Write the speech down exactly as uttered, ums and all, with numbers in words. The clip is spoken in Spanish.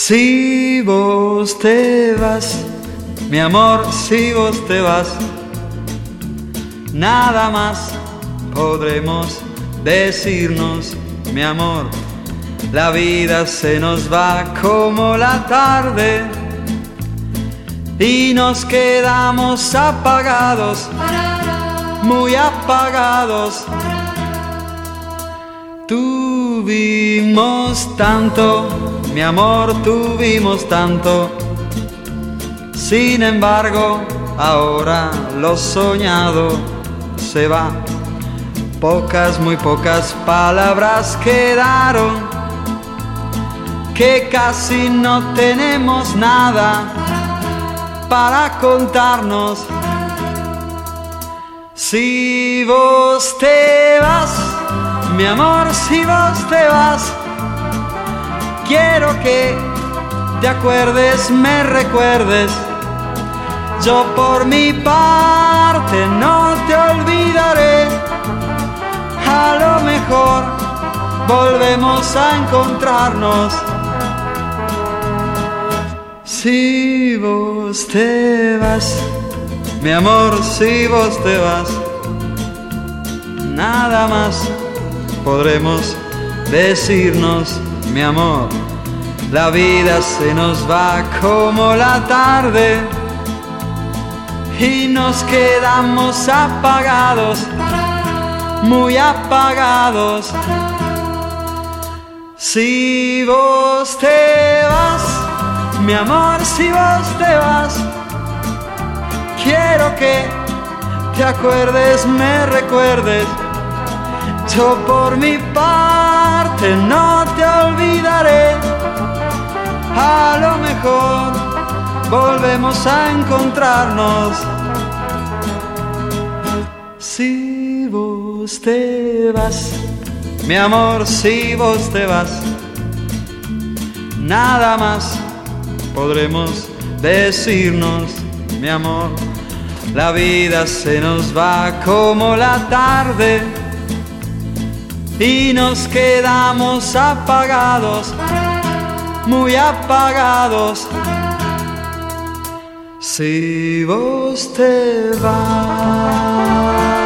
Si vos te vas, mi amor, si vos te vas, nada más podremos decirnos, mi amor. La vida se nos va como la tarde y nos quedamos apagados, muy apagados. Tuvimos tanto, mi amor, tuvimos tanto. Sin embargo, ahora lo soñado se va. Pocas, muy pocas palabras quedaron, que casi no tenemos nada para contarnos. Si vos te vas, mi amor, si vos te vas, quiero que te acuerdes, me recuerdes. Yo por mi parte no te olvidaré. A lo mejor volvemos a encontrarnos. Si vos te vas, mi amor, si vos te vas, nada más podremos decirnos, mi amor. La vida se nos va como la tarde y nos quedamos apagados, muy apagados. Si vos te vas, mi amor, si vos te vas, quiero que te acuerdes, me recuerdes. Yo por mi parte no te olvidaré. A lo mejor volvemos a encontrarnos. Si vos te vas, mi amor, si vos te vas, nada más podremos decirnos, mi amor. La vida se nos va como la tarde y nos quedamos apagados, muy apagados. Si vos te vas.